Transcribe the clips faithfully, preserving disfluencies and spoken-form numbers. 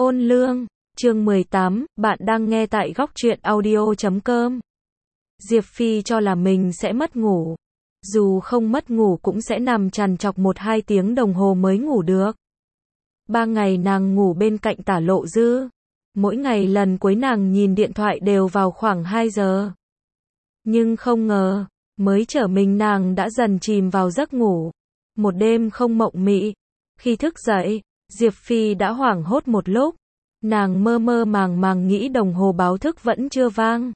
Ôn lương, chương mười tám, bạn đang nghe tại góc truyện audio chấm com. Diệp Phi cho là mình sẽ mất ngủ. Dù không mất ngủ cũng sẽ nằm trằn trọc một hai tiếng đồng hồ mới ngủ được. Ba ngày nàng ngủ bên cạnh Tả Lộ Dư. Mỗi ngày lần cuối nàng nhìn điện thoại đều vào khoảng hai giờ. Nhưng không ngờ, mới trở mình nàng đã dần chìm vào giấc ngủ. Một đêm không mộng mị. Khi thức dậy, Diệp Phi đã hoảng hốt một lúc. Nàng mơ mơ màng màng nghĩ đồng hồ báo thức vẫn chưa vang.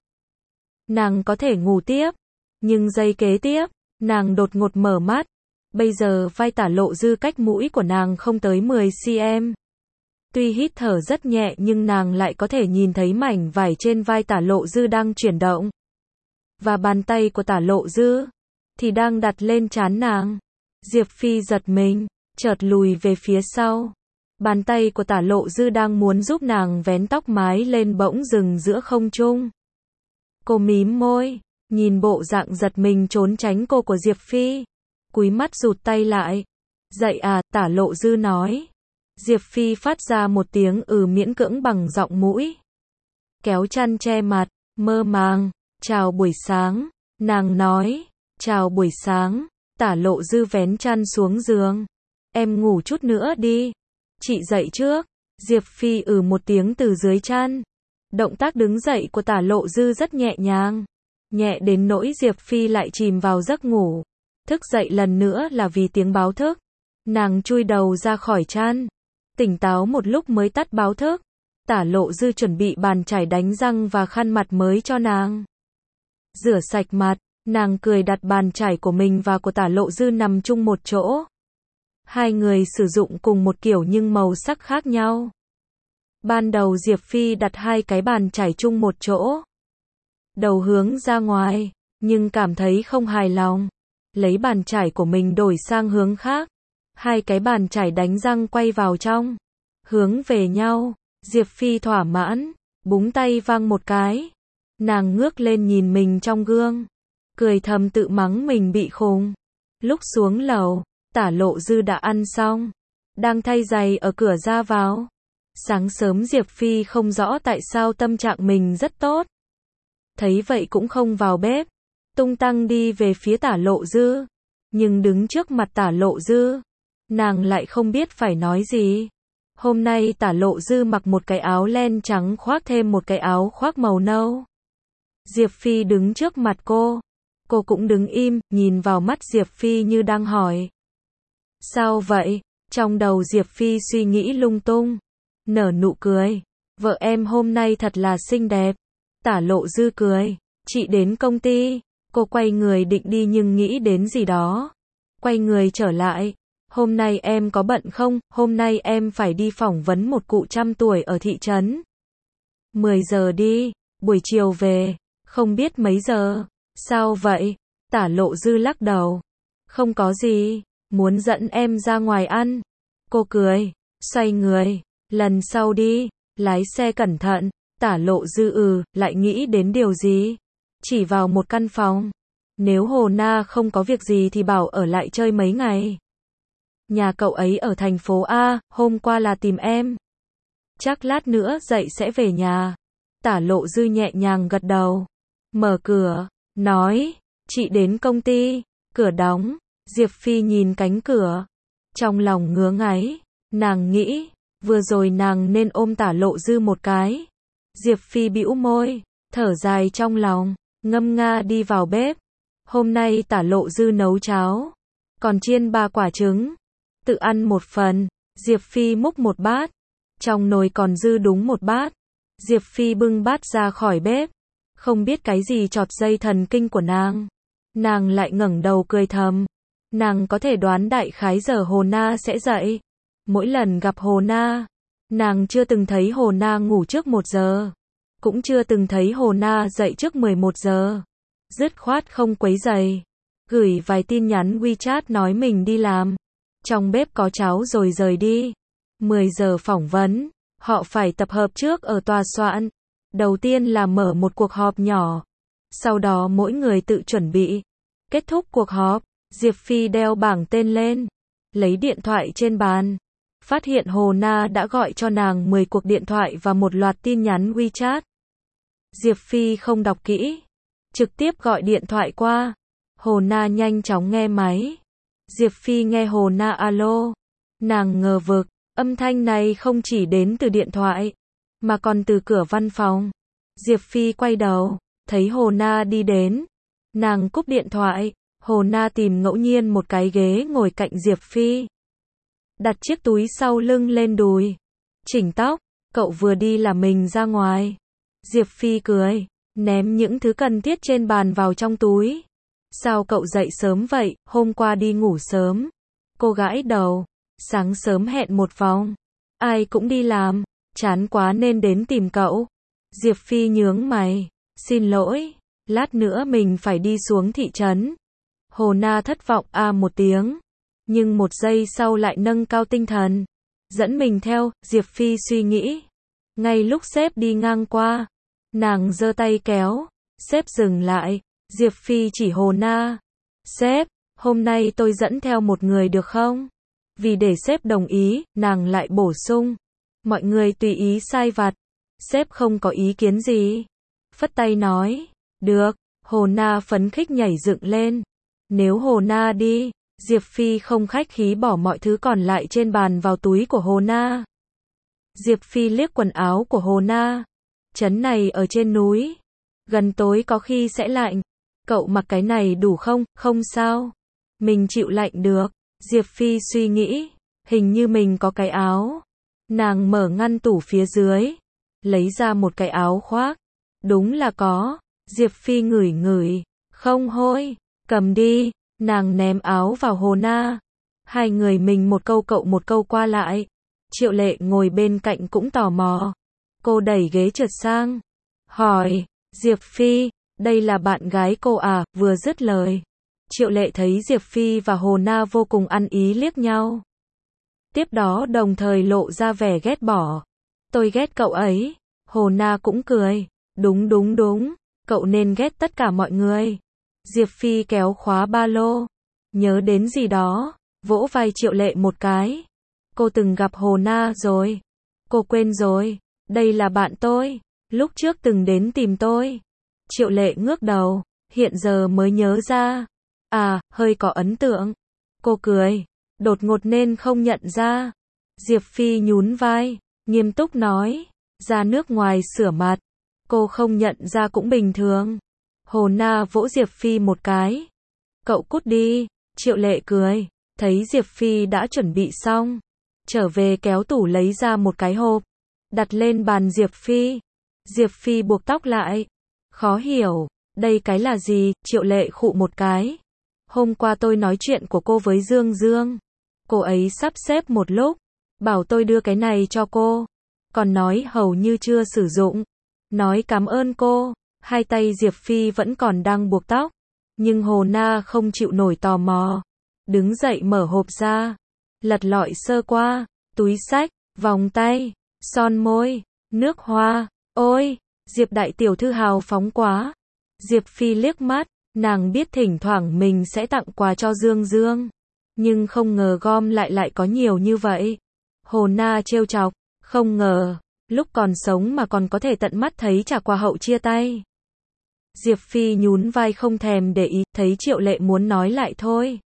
Nàng có thể ngủ tiếp. Nhưng giây kế tiếp, nàng đột ngột mở mắt. Bây giờ vai Tả Lộ Dư cách mũi của nàng không tới mười xăng-ti-mét. Tuy hít thở rất nhẹ nhưng nàng lại có thể nhìn thấy mảnh vải trên vai Tả Lộ Dư đang chuyển động. Và bàn tay của Tả Lộ Dư thì đang đặt lên trán nàng. Diệp Phi giật mình, chợt lùi về phía sau. Bàn tay của Tả Lộ Dư đang muốn giúp nàng vén tóc mái lên bỗng dừng giữa không trung. Cô mím môi, nhìn bộ dạng giật mình trốn tránh cô của Diệp Phi. Cúi mắt rụt tay lại. Dậy à, Tả Lộ Dư nói. Diệp Phi phát ra một tiếng ừ miễn cưỡng bằng giọng mũi. Kéo chăn che mặt, mơ màng. Chào buổi sáng, nàng nói. Chào buổi sáng. Tả Lộ Dư vén chăn xuống giường. Em ngủ chút nữa đi. Chị dậy trước. Diệp Phi ừ một tiếng từ dưới chăn. Động tác đứng dậy của Tả Lộ Dư rất nhẹ nhàng. Nhẹ đến nỗi Diệp Phi lại chìm vào giấc ngủ. Thức dậy lần nữa là vì tiếng báo thức. Nàng chui đầu ra khỏi chăn. Tỉnh táo một lúc mới tắt báo thức. Tả Lộ Dư chuẩn bị bàn chải đánh răng và khăn mặt mới cho nàng. Rửa sạch mặt, nàng cười đặt bàn chải của mình và của Tả Lộ Dư nằm chung một chỗ. Hai người sử dụng cùng một kiểu nhưng màu sắc khác nhau. Ban đầu Diệp Phi đặt hai cái bàn chải chung một chỗ. Đầu hướng ra ngoài, nhưng cảm thấy không hài lòng. Lấy bàn chải của mình đổi sang hướng khác. Hai cái bàn chải đánh răng quay vào trong. Hướng về nhau, Diệp Phi thỏa mãn, búng tay vang một cái. Nàng ngước lên nhìn mình trong gương. Cười thầm tự mắng mình bị khùng. Lúc xuống lầu, Tả Lộ Dư đã ăn xong. Đang thay giày ở cửa ra vào. Sáng sớm Diệp Phi không rõ tại sao tâm trạng mình rất tốt. Thấy vậy cũng không vào bếp. Tung tăng đi về phía Tả Lộ Dư. Nhưng đứng trước mặt Tả Lộ Dư, nàng lại không biết phải nói gì. Hôm nay Tả Lộ Dư mặc một cái áo len trắng khoác thêm một cái áo khoác màu nâu. Diệp Phi đứng trước mặt cô. Cô cũng đứng im, nhìn vào mắt Diệp Phi như đang hỏi. Sao vậy? Trong đầu Diệp Phi suy nghĩ lung tung. Nở nụ cười. Vợ em hôm nay thật là xinh đẹp. Tả Lộ Dư cười. Chị đến công ty. Cô quay người định đi nhưng nghĩ đến gì đó. Quay người trở lại. Hôm nay em có bận không? Hôm nay em phải đi phỏng vấn một cụ trăm tuổi ở thị trấn. mười giờ đi. Buổi chiều về. Không biết mấy giờ. Sao vậy? Tả Lộ Dư lắc đầu. Không có gì. Muốn dẫn em ra ngoài ăn. Cô cười. Xoay người. Lần sau đi. Lái xe cẩn thận. Tả Lộ Dư ừ, lại nghĩ đến điều gì? Chỉ vào một căn phòng. Nếu Hồ Na không có việc gì thì bảo ở lại chơi mấy ngày. Nhà cậu ấy ở thành phố A, hôm qua là tìm em. Chắc lát nữa dậy sẽ về nhà. Tả Lộ Dư nhẹ nhàng gật đầu. Mở cửa, nói, chị đến công ty. Cửa đóng. Diệp Phi nhìn cánh cửa. Trong lòng ngứa ngáy. Nàng nghĩ, vừa rồi nàng nên ôm Tả Lộ Dư một cái. Diệp Phi bĩu môi, thở dài trong lòng, ngâm nga đi vào bếp. Hôm nay Tả Lộ Dư nấu cháo, còn chiên ba quả trứng. Tự ăn một phần. Diệp Phi múc một bát. Trong nồi còn dư đúng một bát. Diệp Phi bưng bát ra khỏi bếp. Không biết cái gì chọt dây thần kinh của nàng. Nàng lại ngẩng đầu cười thầm. Nàng có thể đoán đại khái giờ Hồ Na sẽ dậy. Mỗi lần gặp Hồ Na, nàng chưa từng thấy Hồ Na ngủ trước một giờ. Cũng chưa từng thấy Hồ Na dậy trước mười một giờ. Dứt khoát không quấy rầy. Gửi vài tin nhắn WeChat nói mình đi làm. Trong bếp có cháo rồi rời đi. mười giờ phỏng vấn. Họ phải tập hợp trước ở tòa soạn. Đầu tiên là mở một cuộc họp nhỏ. Sau đó mỗi người tự chuẩn bị. Kết thúc cuộc họp, Diệp Phi đeo bảng tên lên. Lấy điện thoại trên bàn. phát hiện Hồ Na đã gọi cho nàng mười cuộc điện thoại và một loạt tin nhắn WeChat. Diệp Phi không đọc kỹ, trực tiếp gọi điện thoại qua. Hồ Na nhanh chóng nghe máy. Diệp Phi nghe Hồ Na alo. Nàng ngờ vực, âm thanh này không chỉ đến từ điện thoại, mà còn từ cửa văn phòng. Diệp Phi quay đầu, thấy Hồ Na đi đến. Nàng cúp điện thoại, Hồ Na tìm ngẫu nhiên một cái ghế ngồi cạnh Diệp Phi. Đặt chiếc túi sau lưng lên đùi. Chỉnh tóc, cậu vừa đi là mình ra ngoài. Diệp Phi cười, ném những thứ cần thiết trên bàn vào trong túi. Sao cậu dậy sớm vậy, hôm qua đi ngủ sớm. Cô gãi đầu, sáng sớm hẹn một vòng. Ai cũng đi làm, chán quá nên đến tìm cậu. Diệp Phi nhướng mày, xin lỗi, lát nữa mình phải đi xuống thị trấn. Hồ Na thất vọng a à một tiếng, nhưng một giây sau lại nâng cao tinh thần, dẫn mình theo. Diệp Phi suy nghĩ. Ngay lúc sếp đi ngang qua, nàng giơ tay kéo, sếp dừng lại. Diệp Phi chỉ Hồ Na. Sếp, hôm nay tôi dẫn theo một người được không? Vì để sếp đồng ý, nàng lại bổ sung. Mọi người tùy ý sai vặt. Sếp không có ý kiến gì. Phất tay nói. Được. Hồ Na phấn khích nhảy dựng lên. Nếu Hồ Na đi, Diệp Phi không khách khí bỏ mọi thứ còn lại trên bàn vào túi của Hồ Na. Diệp Phi liếc quần áo của Hồ Na. Trấn này ở trên núi. Gần tối có khi sẽ lạnh. Cậu mặc cái này đủ không? Không sao. Mình chịu lạnh được. Diệp Phi suy nghĩ. Hình như mình có cái áo. Nàng mở ngăn tủ phía dưới. Lấy ra một cái áo khoác. Đúng là có. Diệp Phi ngửi ngửi. Không hôi. Cầm đi. Nàng ném áo vào Hồ Na. Hai người mình một câu cậu một câu qua lại. Triệu Lệ ngồi bên cạnh cũng tò mò. Cô đẩy ghế trượt sang. Hỏi. Diệp Phi, đây là bạn gái cô à? Vừa dứt lời, Triệu Lệ thấy Diệp Phi và Hồ Na vô cùng ăn ý liếc nhau. Tiếp đó đồng thời lộ ra vẻ ghét bỏ. Tôi ghét cậu ấy. Hồ Na cũng cười. Đúng đúng đúng, cậu nên ghét tất cả mọi người. Diệp Phi kéo khóa ba lô. Nhớ đến gì đó, vỗ vai Triệu Lệ một cái. Cô từng gặp Hồ Na rồi. Cô quên rồi, đây là bạn tôi. Lúc trước từng đến tìm tôi. Triệu Lệ ngước đầu, hiện giờ mới nhớ ra. À, hơi có ấn tượng. Cô cười, đột ngột nên không nhận ra. Diệp Phi nhún vai, nghiêm túc nói, ra nước ngoài sửa mặt. Cô không nhận ra cũng bình thường. Hồ Na vỗ Diệp Phi một cái. Cậu cút đi. Triệu Lệ cười, thấy Diệp Phi đã chuẩn bị xong. Trở về kéo tủ lấy ra một cái hộp. Đặt lên bàn Diệp Phi. Diệp Phi buộc tóc lại. Khó hiểu, đây cái là gì? Triệu Lệ khụ một cái. Hôm qua tôi nói chuyện của cô với Dương Dương. Cô ấy sắp xếp một lúc, bảo tôi đưa cái này cho cô. Còn nói hầu như chưa sử dụng. Nói cảm ơn cô. Hai tay Diệp Phi vẫn còn đang buộc tóc. Nhưng Hồ Na không chịu nổi tò mò. Đứng dậy mở hộp ra. Lật lọi sơ qua. Túi xách, vòng tay, son môi, nước hoa. Ôi, Diệp đại tiểu thư hào phóng quá. Diệp Phi liếc mắt, nàng biết thỉnh thoảng mình sẽ tặng quà cho Dương Dương. Nhưng không ngờ gom lại lại có nhiều như vậy. Hồ Na trêu chọc, không ngờ, lúc còn sống mà còn có thể tận mắt thấy trả quà hậu chia tay. Diệp Phi nhún vai không thèm để ý, thấy Triệu Lệ muốn nói lại thôi.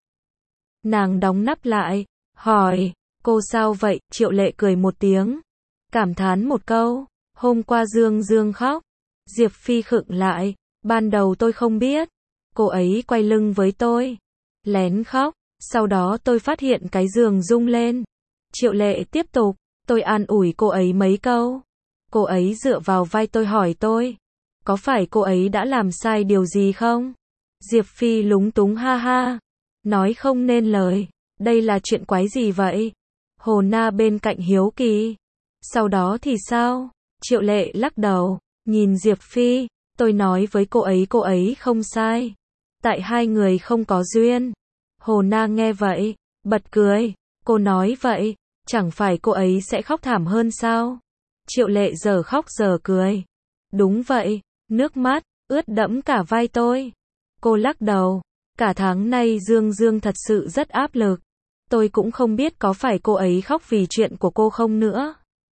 Nàng đóng nắp lại, hỏi, cô sao vậy? Triệu Lệ cười một tiếng, cảm thán một câu. Hôm qua Dương Dương khóc. Diệp Phi khựng lại. Ban đầu tôi không biết. Cô ấy quay lưng với tôi. Lén khóc. Sau đó tôi phát hiện cái giường rung lên. Triệu Lệ tiếp tục. Tôi an ủi cô ấy mấy câu. Cô ấy dựa vào vai tôi hỏi tôi. Có phải cô ấy đã làm sai điều gì không? Diệp Phi lúng túng ha ha. Nói không nên lời. Đây là chuyện quái gì vậy? Hồ Na bên cạnh hiếu kỳ. Sau đó thì sao? Triệu Lệ lắc đầu, nhìn Diệp Phi, tôi nói với cô ấy cô ấy không sai. Tại hai người không có duyên. Hồ Na nghe vậy, bật cười, cô nói vậy, chẳng phải cô ấy sẽ khóc thảm hơn sao? Triệu Lệ giờ khóc giờ cười. Đúng vậy, nước mắt, ướt đẫm cả vai tôi. Cô lắc đầu, cả tháng nay Dương Dương thật sự rất áp lực. Tôi cũng không biết có phải cô ấy khóc vì chuyện của cô không nữa.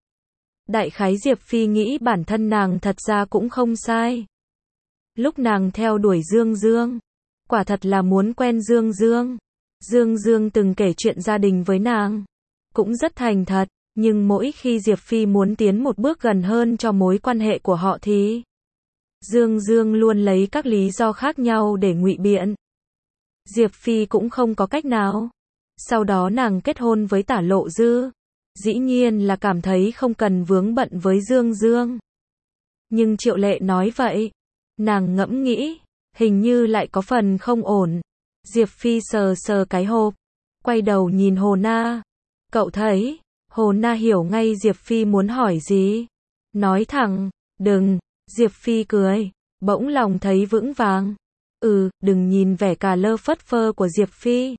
Đại khái Diệp Phi nghĩ bản thân nàng thật ra cũng không sai. Lúc nàng theo đuổi Dương Dương, quả thật là muốn quen Dương Dương. Dương Dương từng kể chuyện gia đình với nàng, cũng rất thành thật, nhưng mỗi khi Diệp Phi muốn tiến một bước gần hơn cho mối quan hệ của họ thì Dương Dương luôn lấy các lý do khác nhau để ngụy biện. Diệp Phi cũng không có cách nào. Sau đó nàng kết hôn với Tả Lộ Dư. Dĩ nhiên là cảm thấy không cần vướng bận với Dương Dương. Nhưng Triệu Lệ nói vậy, nàng ngẫm nghĩ, hình như lại có phần không ổn. Diệp Phi sờ sờ cái hộp, quay đầu nhìn Hồ Na. Cậu thấy, Hồ Na hiểu ngay Diệp Phi muốn hỏi gì. Nói thẳng, đừng, Diệp Phi cười, bỗng lòng thấy vững vàng. Ừ, đừng nhìn vẻ cà lơ phất phơ của Diệp Phi.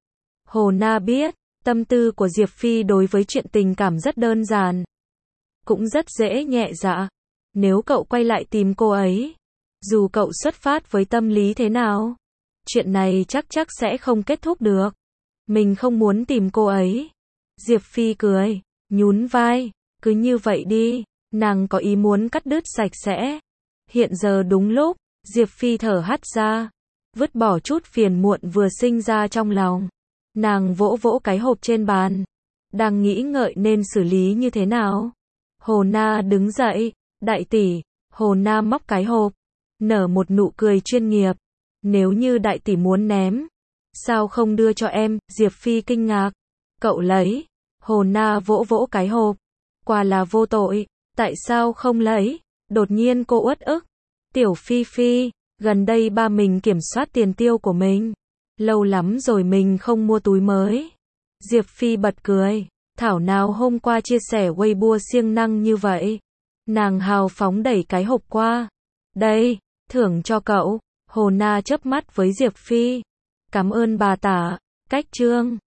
Hồ Na biết, tâm tư của Diệp Phi đối với chuyện tình cảm rất đơn giản. Cũng rất dễ nhẹ dạ. Nếu cậu quay lại tìm cô ấy, dù cậu xuất phát với tâm lý thế nào, chuyện này chắc chắc sẽ không kết thúc được. Mình không muốn tìm cô ấy. Diệp Phi cười, nhún vai, cứ như vậy đi, nàng có ý muốn cắt đứt sạch sẽ. Hiện giờ đúng lúc, Diệp Phi thở hắt ra, vứt bỏ chút phiền muộn vừa sinh ra trong lòng. Nàng vỗ vỗ cái hộp trên bàn, đang nghĩ ngợi nên xử lý như thế nào. Hồ Na đứng dậy, đại tỷ. Hồ Na móc cái hộp, nở một nụ cười chuyên nghiệp. Nếu như đại tỷ muốn ném, sao không đưa cho em? Diệp Phi kinh ngạc. Cậu lấy. Hồ Na vỗ vỗ cái hộp. Quà là vô tội, tại sao không lấy? Đột nhiên cô uất ức. Tiểu Phi Phi, gần đây ba mình kiểm soát tiền tiêu của mình. Lâu lắm rồi mình không mua túi mới. Diệp Phi bật cười. Thảo nào hôm qua chia sẻ Weibo siêng năng như vậy. Nàng hào phóng đẩy cái hộp qua. Đây, thưởng cho cậu. Hồ Na chớp mắt với Diệp Phi. Cảm ơn bà Tả. Cách chương